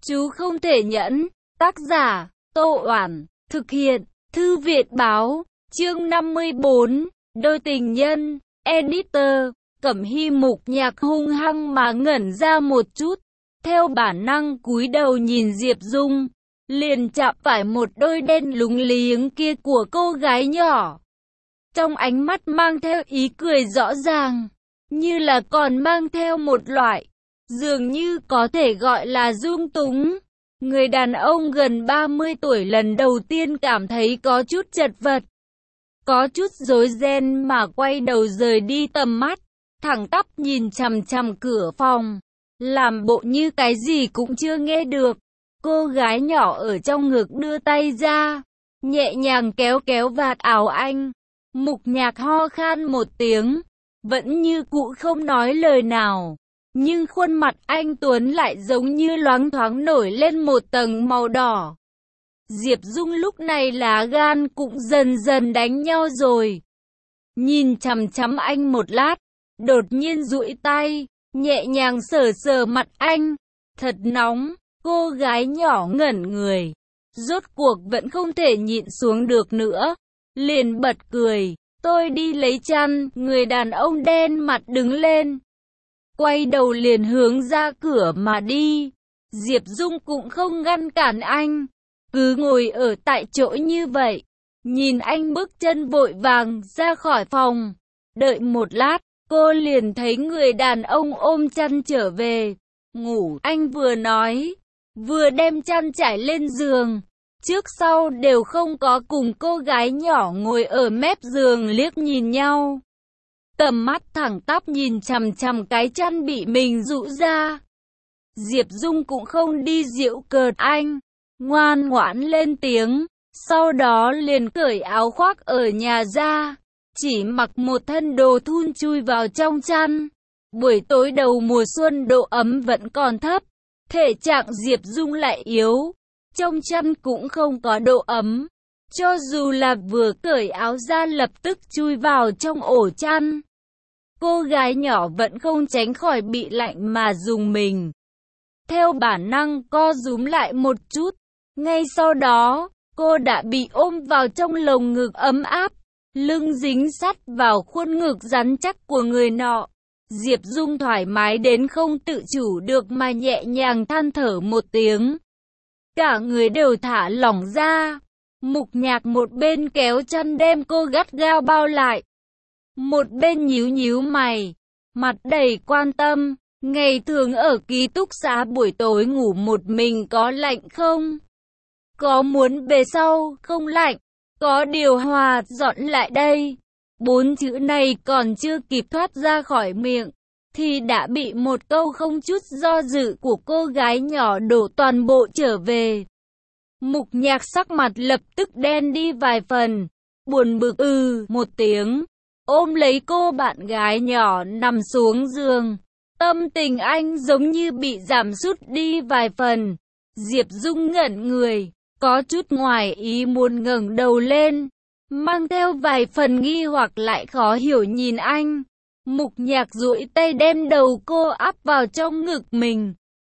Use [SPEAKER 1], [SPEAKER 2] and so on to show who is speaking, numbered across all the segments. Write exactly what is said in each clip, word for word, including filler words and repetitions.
[SPEAKER 1] Chú không thể nhẫn. Tác giả, Tô Oản. Thực hiện, Thư Việt Báo. Chương năm mươi bốn. Đôi tình nhân. Editor. Cẩm Hy Mục Nhạc hung hăng mà ngẩn ra một chút. Theo bản năng cúi đầu nhìn Diệp Dung. Liền chạm phải một đôi đen lúng liếng kia của cô gái nhỏ. Trong ánh mắt mang theo ý cười rõ ràng. Như là còn mang theo một loại, dường như có thể gọi là dung túng. Người đàn ông gần ba mươi tuổi lần đầu tiên cảm thấy có chút chật vật. Có chút rối ren mà quay đầu rời đi tầm mắt. Thẳng tắp nhìn chằm chằm cửa phòng. Làm bộ như cái gì cũng chưa nghe được. Cô gái nhỏ ở trong ngực đưa tay ra. Nhẹ nhàng kéo kéo vạt áo anh. Mục Nhạc ho khan một tiếng. Vẫn như cũ không nói lời nào. Nhưng khuôn mặt anh Tuấn lại giống như loáng thoáng nổi lên một tầng màu đỏ. Diệp Dung lúc này lá gan cũng dần dần đánh nhau rồi. Nhìn chằm chằm anh một lát. Đột nhiên duỗi tay. Nhẹ nhàng sờ sờ mặt anh. Thật nóng. Cô gái nhỏ ngẩn người. Rốt cuộc vẫn không thể nhịn xuống được nữa. Liền bật cười. Tôi đi lấy chăn. Người đàn ông đen mặt đứng lên. Quay đầu liền hướng ra cửa mà đi. Diệp Dung cũng không ngăn cản anh. Cứ ngồi ở tại chỗ như vậy. Nhìn anh bước chân vội vàng ra khỏi phòng. Đợi một lát, cô liền thấy người đàn ông ôm chăn trở về. Ngủ, anh vừa nói. Vừa đem chăn trải lên giường. Trước sau đều không có cùng cô gái nhỏ ngồi ở mép giường liếc nhìn nhau. Tầm mắt thẳng tắp nhìn chằm chằm cái chăn bị mình rũ ra. Diệp Dung cũng không đi giễu cợt anh. Ngoan ngoãn lên tiếng. Sau đó liền cởi áo khoác ở nhà ra. Chỉ mặc một thân đồ thun chui vào trong chăn. Buổi tối đầu mùa xuân độ ấm vẫn còn thấp. Thể trạng Diệp Dung lại yếu. Trong chăn cũng không có độ ấm. Cho dù là vừa cởi áo ra lập tức chui vào trong ổ chăn. Cô gái nhỏ vẫn không tránh khỏi bị lạnh mà rùng mình. Theo bản năng co rúm lại một chút. Ngay sau đó, cô đã bị ôm vào trong lồng ngực ấm áp. Lưng dính sắt vào khuôn ngực rắn chắc của người nọ. Diệp Dung thoải mái đến không tự chủ được mà nhẹ nhàng than thở một tiếng. Cả người đều thả lỏng ra. Mục Nhạc một bên kéo chăn đem cô gắt gao bao lại. Một bên nhíu nhíu mày. Mặt đầy quan tâm. Ngày thường ở ký túc xá buổi tối ngủ một mình có lạnh không? Có muốn về sau không lạnh? Có điều hòa dọn lại đây. Bốn chữ này còn chưa kịp thoát ra khỏi miệng. Thì đã bị một câu không chút do dự của cô gái nhỏ đổ toàn bộ trở về. Mục Nhạc sắc mặt lập tức đen đi vài phần. Buồn bực ừ một tiếng. Ôm lấy cô bạn gái nhỏ nằm xuống giường. Tâm tình anh giống như bị giảm sút đi vài phần. Diệp Dung ngẩn người. Có chút ngoài ý muốn ngẩng đầu lên. Mang theo vài phần nghi hoặc lại khó hiểu nhìn anh. Mục Nhạc duỗi tay đem đầu cô áp vào trong ngực mình.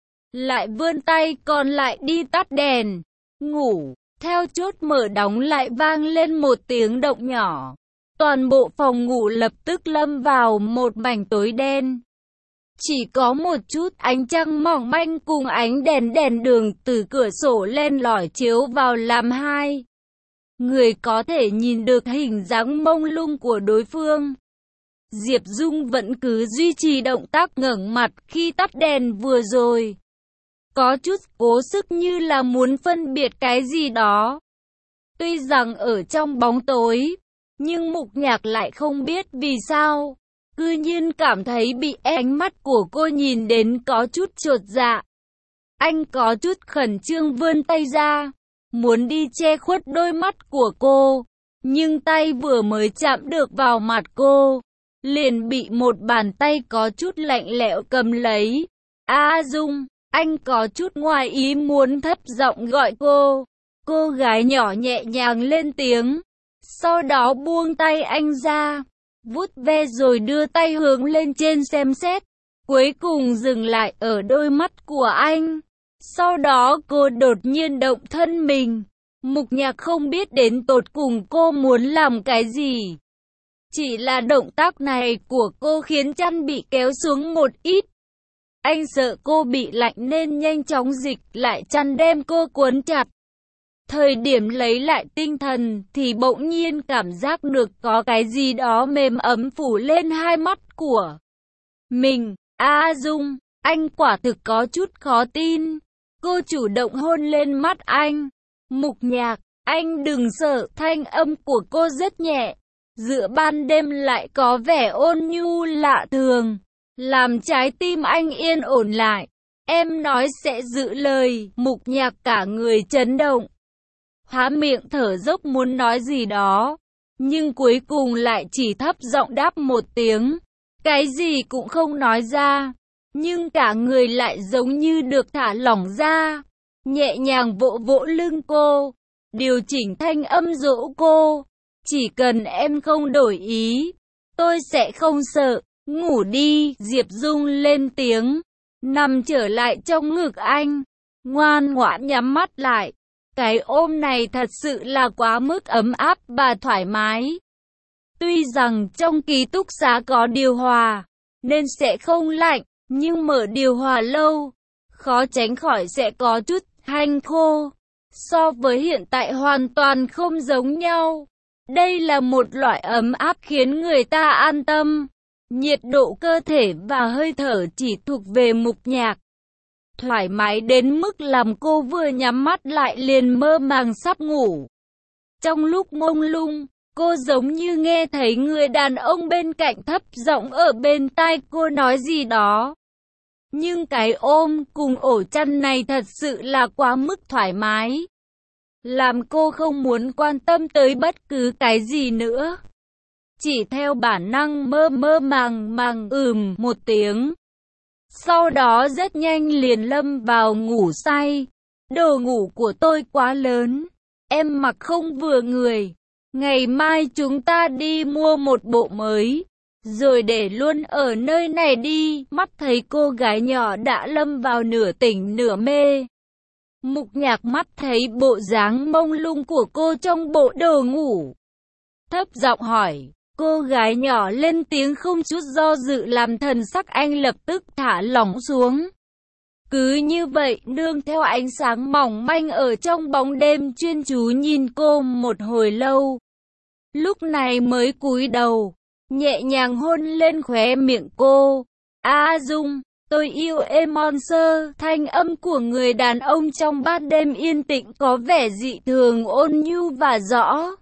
[SPEAKER 1] Lại vươn tay còn lại đi tắt đèn. Ngủ. Theo chốt mở đóng lại vang lên một tiếng động nhỏ. Toàn bộ phòng ngủ lập tức lâm vào một mảnh tối đen. Chỉ có một chút ánh trăng mỏng manh cùng ánh đèn đèn đường từ cửa sổ len lỏi chiếu vào làm hai. Người có thể nhìn được hình dáng mông lung của đối phương. Diệp Dung vẫn cứ duy trì động tác ngẩng mặt khi tắt đèn vừa rồi. Có chút cố sức như là muốn phân biệt cái gì đó. Tuy rằng ở trong bóng tối, nhưng Mục Nhạc lại không biết vì sao. Cư nhiên cảm thấy bị ánh mắt của cô nhìn đến có chút chột dạ. Anh có chút khẩn trương vươn tay ra. Muốn đi che khuất đôi mắt của cô. Nhưng tay vừa mới chạm được vào mặt cô. Liền bị một bàn tay có chút lạnh lẽo cầm lấy. A Dung, anh có chút ngoài ý muốn thấp giọng gọi cô. Cô gái nhỏ nhẹ nhàng lên tiếng. Sau đó buông tay anh ra. Vuốt ve rồi đưa tay hướng lên trên xem xét. Cuối cùng dừng lại ở đôi mắt của anh. Sau đó cô đột nhiên động thân mình. Mục Nhạc không biết đến tột cùng cô muốn làm cái gì. Chỉ là động tác này của cô khiến chăn bị kéo xuống một ít. Anh sợ cô bị lạnh nên nhanh chóng dịch lại chăn đem cô cuốn chặt. Thời điểm lấy lại tinh thần thì bỗng nhiên cảm giác được có cái gì đó mềm ấm phủ lên hai mắt của mình. A Dung, anh quả thực có chút khó tin. Cô chủ động hôn lên mắt anh. Mục Nhạc, anh đừng sợ, thanh âm của cô rất nhẹ. Giữa ban đêm lại có vẻ ôn nhu lạ thường, làm trái tim anh yên ổn lại. Em nói sẽ giữ lời. Mục Nhạc cả người chấn động, há miệng thở dốc muốn nói gì đó, nhưng cuối cùng lại chỉ thấp giọng đáp một tiếng, cái gì cũng không nói ra. Nhưng cả người lại giống như được thả lỏng ra, nhẹ nhàng vỗ vỗ lưng cô, điều chỉnh thanh âm dỗ cô. Chỉ cần em không đổi ý, tôi sẽ không sợ. Ngủ đi. Diệp Dung lên tiếng, nằm trở lại trong ngực anh, ngoan ngoãn nhắm mắt lại. Cái ôm này thật sự là quá mức ấm áp và thoải mái. Tuy rằng trong ký túc xá có điều hòa, nên sẽ không lạnh, nhưng mở điều hòa lâu, khó tránh khỏi sẽ có chút hanh khô. So với hiện tại hoàn toàn không giống nhau. Đây là một loại ấm áp khiến người ta an tâm. Nhiệt độ cơ thể và hơi thở chỉ thuộc về Mục Nhạc. Thoải mái đến mức làm cô vừa nhắm mắt lại liền mơ màng sắp ngủ. Trong lúc mông lung, cô giống như nghe thấy người đàn ông bên cạnh thấp giọng ở bên tai cô nói gì đó. Nhưng cái ôm cùng ổ chăn này thật sự là quá mức thoải mái, làm cô không muốn quan tâm tới bất cứ cái gì nữa. Chỉ theo bản năng mơ mơ màng màng ừm một tiếng. Sau đó rất nhanh liền lâm vào ngủ say. Đồ ngủ của tôi quá lớn, em mặc không vừa người. Ngày mai chúng ta đi mua một bộ mới, rồi để luôn ở nơi này đi. Mắt thấy cô gái nhỏ đã lâm vào nửa tỉnh nửa mê. Mục Nhạc mắt thấy bộ dáng mông lung của cô trong bộ đồ ngủ, thấp giọng hỏi. Cô gái nhỏ lên tiếng không chút do dự làm thần sắc anh lập tức thả lỏng xuống. Cứ như vậy nương theo ánh sáng mỏng manh ở trong bóng đêm chuyên chú nhìn cô một hồi lâu. Lúc này mới cúi đầu, nhẹ nhàng hôn lên khóe miệng cô. A Dung, tôi yêu em Monster. Thanh âm của người đàn ông trong ban đêm yên tĩnh có vẻ dị thường ôn nhu và rõ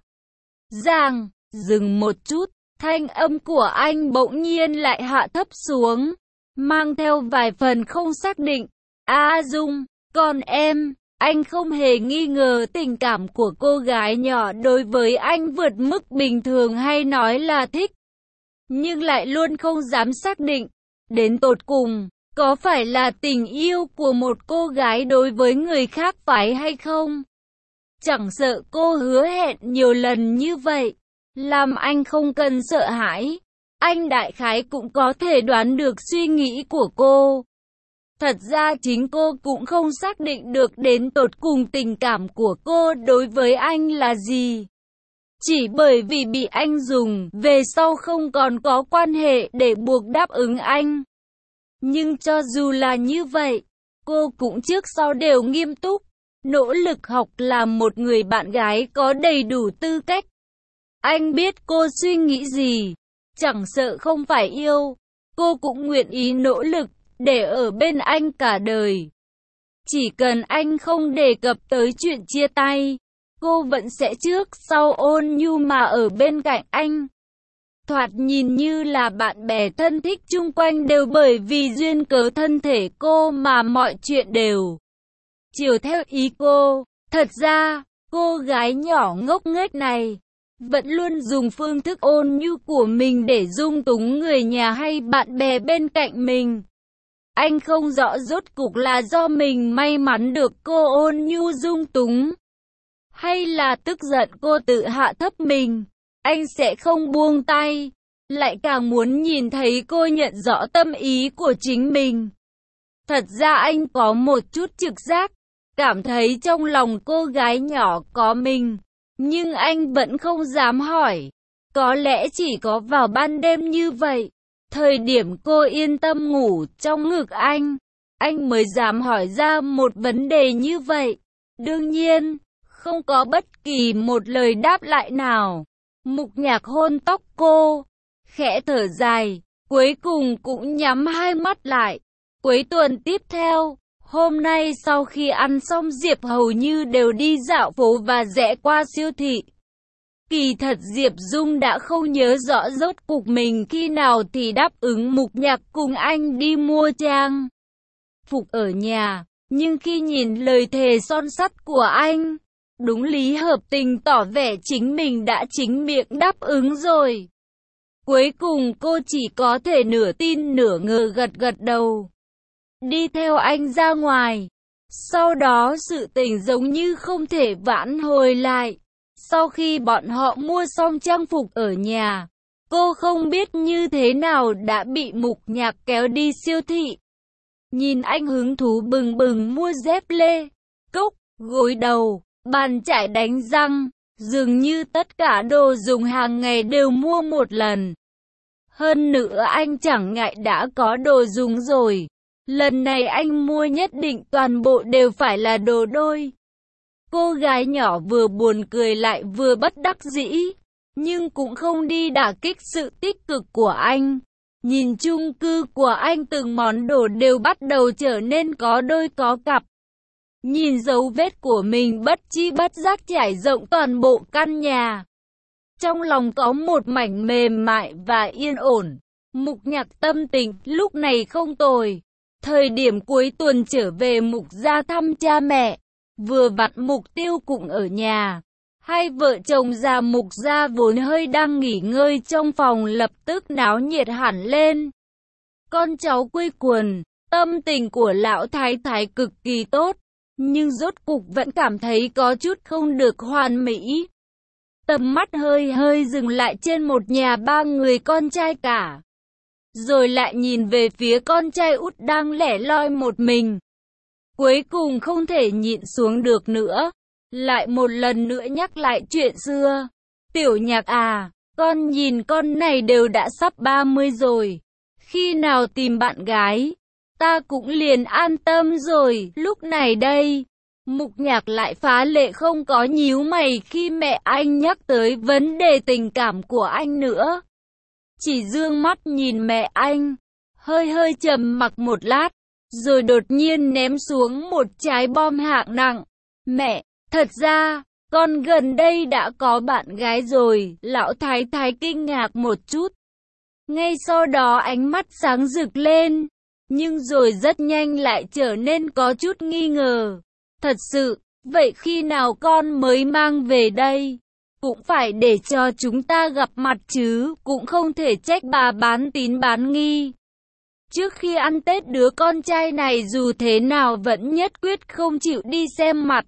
[SPEAKER 1] ràng. Dừng một chút, thanh âm của anh bỗng nhiên lại hạ thấp xuống, mang theo vài phần không xác định. A Dung, còn em, anh không hề nghi ngờ tình cảm của cô gái nhỏ đối với anh vượt mức bình thường hay nói là thích, nhưng lại luôn không dám xác định đến tột cùng có phải là tình yêu của một cô gái đối với người khác phải hay không. Chẳng sợ cô hứa hẹn nhiều lần như vậy, làm anh không cần sợ hãi. Anh đại khái cũng có thể đoán được suy nghĩ của cô. Thật ra chính cô cũng không xác định được đến tột cùng tình cảm của cô đối với anh là gì. Chỉ bởi vì bị anh dùng, về sau không còn có quan hệ để buộc đáp ứng anh. Nhưng cho dù là như vậy, cô cũng trước sau đều nghiêm túc, nỗ lực học làm một người bạn gái có đầy đủ tư cách. Anh biết cô suy nghĩ gì, chẳng sợ không phải yêu, cô cũng nguyện ý nỗ lực để ở bên anh cả đời. Chỉ cần anh không đề cập tới chuyện chia tay, cô vẫn sẽ trước sau ôn nhu mà ở bên cạnh anh. Thoạt nhìn như là bạn bè thân thích chung quanh đều bởi vì duyên cớ thân thể cô mà mọi chuyện đều chiều theo ý cô. Thật ra, cô gái nhỏ ngốc nghếch này vẫn luôn dùng phương thức ôn nhu của mình để dung túng người nhà hay bạn bè bên cạnh mình. Anh không rõ rốt cuộc là do mình may mắn được cô ôn nhu dung túng, hay là tức giận cô tự hạ thấp mình. Anh sẽ không buông tay, lại càng muốn nhìn thấy cô nhận rõ tâm ý của chính mình. Thật ra anh có một chút trực giác, cảm thấy trong lòng cô gái nhỏ có mình, nhưng anh vẫn không dám hỏi. Có lẽ chỉ có vào ban đêm như vậy, thời điểm cô yên tâm ngủ trong ngực anh, anh mới dám hỏi ra một vấn đề như vậy. Đương nhiên, không có bất kỳ một lời đáp lại nào. Mục Nhạc hôn tóc cô, khẽ thở dài, cuối cùng cũng nhắm hai mắt lại. Cuối tuần tiếp theo, hôm nay sau khi ăn xong Diệp hầu như đều đi dạo phố và rẽ qua siêu thị. Kỳ thật Diệp Dung đã không nhớ rõ rốt cuộc mình khi nào thì đáp ứng Mục Nhạc cùng anh đi mua trang phục ở nhà, nhưng khi nhìn lời thề son sắt của anh, đúng lý hợp tình tỏ vẻ chính mình đã chính miệng đáp ứng rồi. Cuối cùng cô chỉ có thể nửa tin nửa ngờ gật gật đầu, đi theo anh ra ngoài. Sau đó sự tình giống như không thể vãn hồi lại. Sau khi bọn họ mua xong trang phục ở nhà, cô không biết như thế nào đã bị Mục Nhạc kéo đi siêu thị. Nhìn anh hứng thú bừng bừng mua dép lê, cốc, gối đầu, bàn chải đánh răng, dường như tất cả đồ dùng hàng ngày đều mua một lần. Hơn nữa anh chẳng ngại đã có đồ dùng rồi, lần này anh mua nhất định toàn bộ đều phải là đồ đôi. Cô gái nhỏ vừa buồn cười lại vừa bất đắc dĩ, nhưng cũng không đi đả kích sự tích cực của anh. Nhìn chung cư của anh từng món đồ đều bắt đầu trở nên có đôi có cặp. Nhìn dấu vết của mình bất chi bất giác trải rộng toàn bộ căn nhà. Trong lòng có một mảnh mềm mại và yên ổn. Mục Nhạc tâm tình lúc này không tồi. Thời điểm cuối tuần trở về Mục gia thăm cha mẹ, vừa vặn Mục Tiêu cũng ở nhà. Hai vợ chồng già Mục gia vốn hơi đang nghỉ ngơi trong phòng lập tức náo nhiệt hẳn lên. Con cháu quây quần, tâm tình của lão thái thái cực kỳ tốt, nhưng rốt cục vẫn cảm thấy có chút không được hoàn mỹ. Tầm mắt hơi hơi dừng lại trên một nhà ba người con trai cả, rồi lại nhìn về phía con trai út đang lẻ loi một mình. Cuối cùng không thể nhịn xuống được nữa, lại một lần nữa nhắc lại chuyện xưa. Tiểu Nhạc à, con nhìn con này đều đã sắp ba mươi rồi, khi nào tìm bạn gái, ta cũng liền an tâm rồi. Lúc này đây, Mục Nhạc lại phá lệ không có nhíu mày khi mẹ anh nhắc tới vấn đề tình cảm của anh nữa. Chỉ dương mắt nhìn mẹ anh, hơi hơi trầm mặc một lát, rồi đột nhiên ném xuống một trái bom hạng nặng. Mẹ, thật ra, con gần đây đã có bạn gái rồi. Lão thái thái kinh ngạc một chút. Ngay sau đó ánh mắt sáng rực lên, nhưng rồi rất nhanh lại trở nên có chút nghi ngờ. Thật sự, vậy khi nào con mới mang về đây? Cũng phải để cho chúng ta gặp mặt chứ, cũng không thể trách bà bán tín bán nghi. Trước khi ăn Tết đứa con trai này dù thế nào vẫn nhất quyết không chịu đi xem mặt.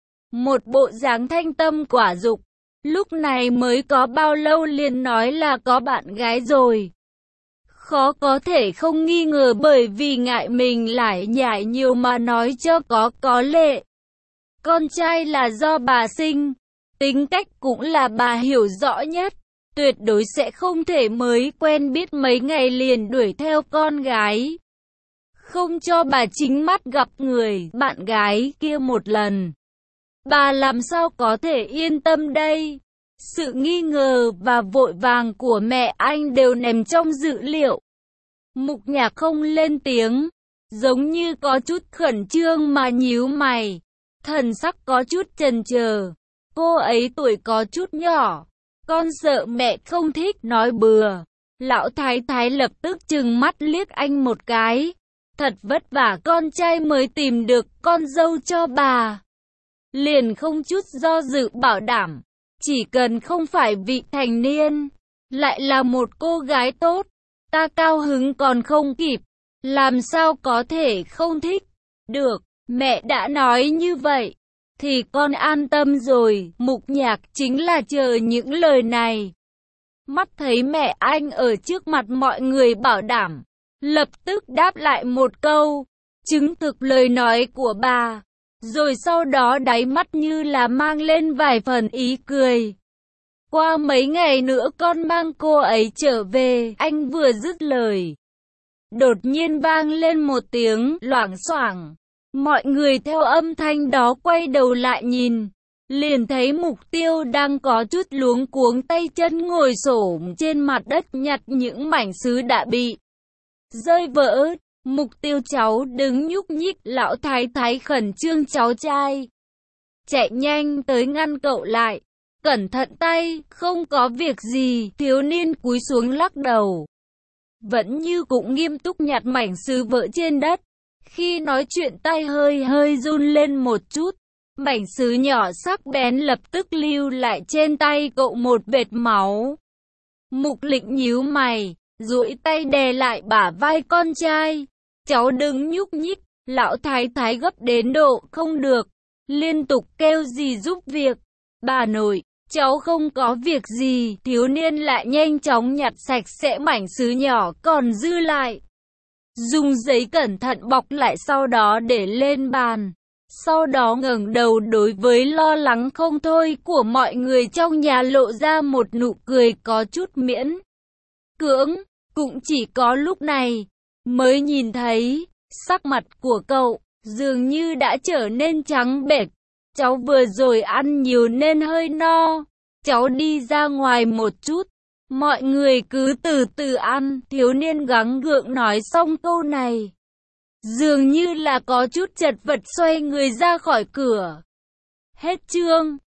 [SPEAKER 1] Một bộ dáng thanh tâm quả dục, lúc này mới có bao lâu liền nói là có bạn gái rồi. Khó có thể không nghi ngờ bởi vì ngại mình lại nhải nhiều mà nói cho có có lệ. Con trai là do bà sinh, tính cách cũng là bà hiểu rõ nhất, tuyệt đối sẽ không thể mới quen biết mấy ngày liền đuổi theo con gái. Không cho bà chính mắt gặp người bạn gái kia một lần. Bà làm sao có thể yên tâm đây? Sự nghi ngờ và vội vàng của mẹ anh đều nằm trong dữ liệu. Mục Nhạc không lên tiếng, giống như có chút khẩn trương mà nhíu mày, thần sắc có chút chần chờ. Cô ấy tuổi có chút nhỏ, con sợ mẹ không thích nói bừa. Lão thái thái lập tức trừng mắt liếc anh một cái. Thật vất vả con trai mới tìm được con dâu cho bà, liền không chút do dự bảo đảm, chỉ cần không phải vị thành niên, lại là một cô gái tốt, ta cao hứng còn không kịp, làm sao có thể không thích. Được, mẹ đã nói như vậy, thì con an tâm rồi. Mục Nhạc chính là chờ những lời này. Mắt thấy mẹ anh ở trước mặt mọi người bảo đảm, lập tức đáp lại một câu, chứng thực lời nói của bà. Rồi sau đó đáy mắt như là mang lên vài phần ý cười. Qua mấy ngày nữa con mang cô ấy trở về, anh vừa dứt lời. Đột nhiên vang lên một tiếng loảng xoảng. Mọi người theo âm thanh đó quay đầu lại nhìn. Liền thấy Mục Tiêu đang có chút luống cuống tay chân ngồi xổm trên mặt đất nhặt những mảnh sứ đã bị rơi vỡ. Mục Tiêu cháu đừng nhúc nhích, lão thái thái khẩn trương cháu trai. Chạy nhanh tới ngăn cậu lại. Cẩn thận tay, không có việc gì, thiếu niên cúi xuống lắc đầu. Vẫn như cũng nghiêm túc nhặt mảnh sứ vỡ trên đất. Khi nói chuyện tay hơi hơi run lên một chút. Mảnh sứ nhỏ sắc bén lập tức lưu lại trên tay cậu một vệt máu. Mục Lĩnh nhíu mày, duỗi tay đè lại bả vai con trai. Cháu đừng nhúc nhích, lão thái thái gấp đến độ không được. Liên tục kêu dì giúp việc. Bà nội, cháu không có việc gì. Thiếu niên lại nhanh chóng nhặt sạch sẽ mảnh sứ nhỏ còn dư lại. Dùng giấy cẩn thận bọc lại sau đó để lên bàn. Sau đó ngẩng đầu đối với lo lắng không thôi của mọi người trong nhà lộ ra một nụ cười có chút miễn cưỡng. Cũng chỉ có lúc này mới nhìn thấy sắc mặt của cậu dường như đã trở nên trắng bệch. Cháu vừa rồi ăn nhiều nên hơi no. Cháu đi ra ngoài một chút. Mọi người cứ từ từ ăn. Thiếu niên gắng gượng nói xong câu này. Dường như là có chút chật vật xoay người ra khỏi cửa. Hết chương.